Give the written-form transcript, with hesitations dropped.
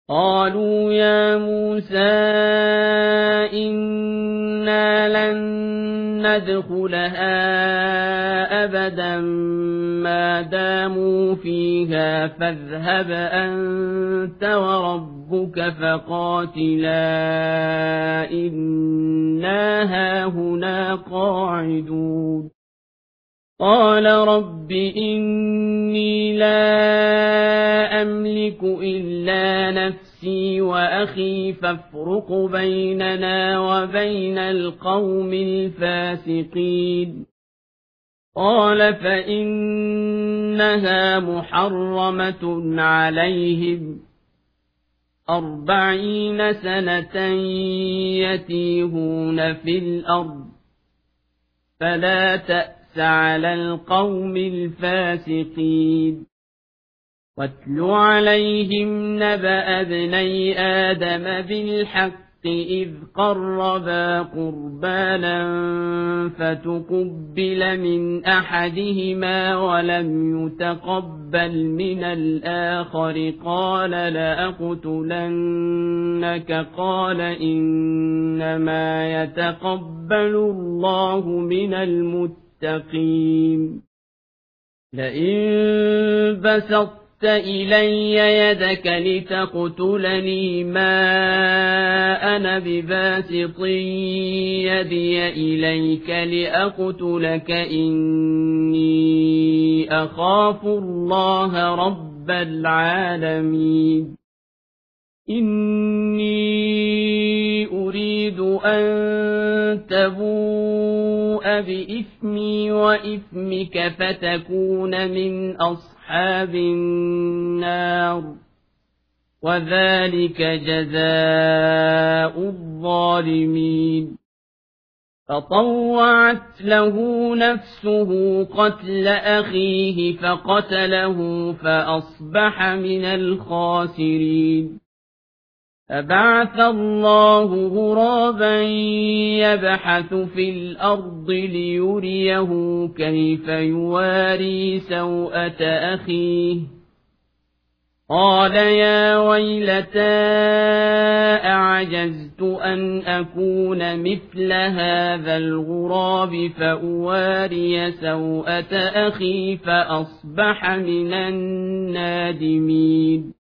قالوا يا موسى إنا لن ندخلها أبدا ما داموا فيها فاذهب أنت وربك فقاتلا إنا هاهنا قاعدون قال رب إني لا أملك إلا نفسي وأخي فافرق بيننا وبين القوم الفاسقين قال فإنها محرمة عليهم 40 سنة يتيهون في الأرض فلا تأس على القوم الفاسقين واتل عليهم نبأ ابني آدم بالحق إذ قربا قربانا فتقبل من أحدهما ولم يتقبل من الآخر قال لأقتلنك قال إنما يتقبل الله من المتقين لئن بسطت إلي يدك لتقتلني ما أنا بباسط يدي إليك لأقتلك إني أخاف الله رب العالمين إني أريد أن تبوء بإثمي وإثمك فتكون من أصحاب النار وذلك جزاء الظالمين فطوعت له نفسه قتل أخيه فقتله فأصبح من الخاسرين فبعث الله غرابا يبحث في الأرض ليريه كيف يواري سوءة أخيه قال يا ويلتى أعجزت أن أكون مثل هذا الغراب فأواري سوءة أخي فأصبح من النادمين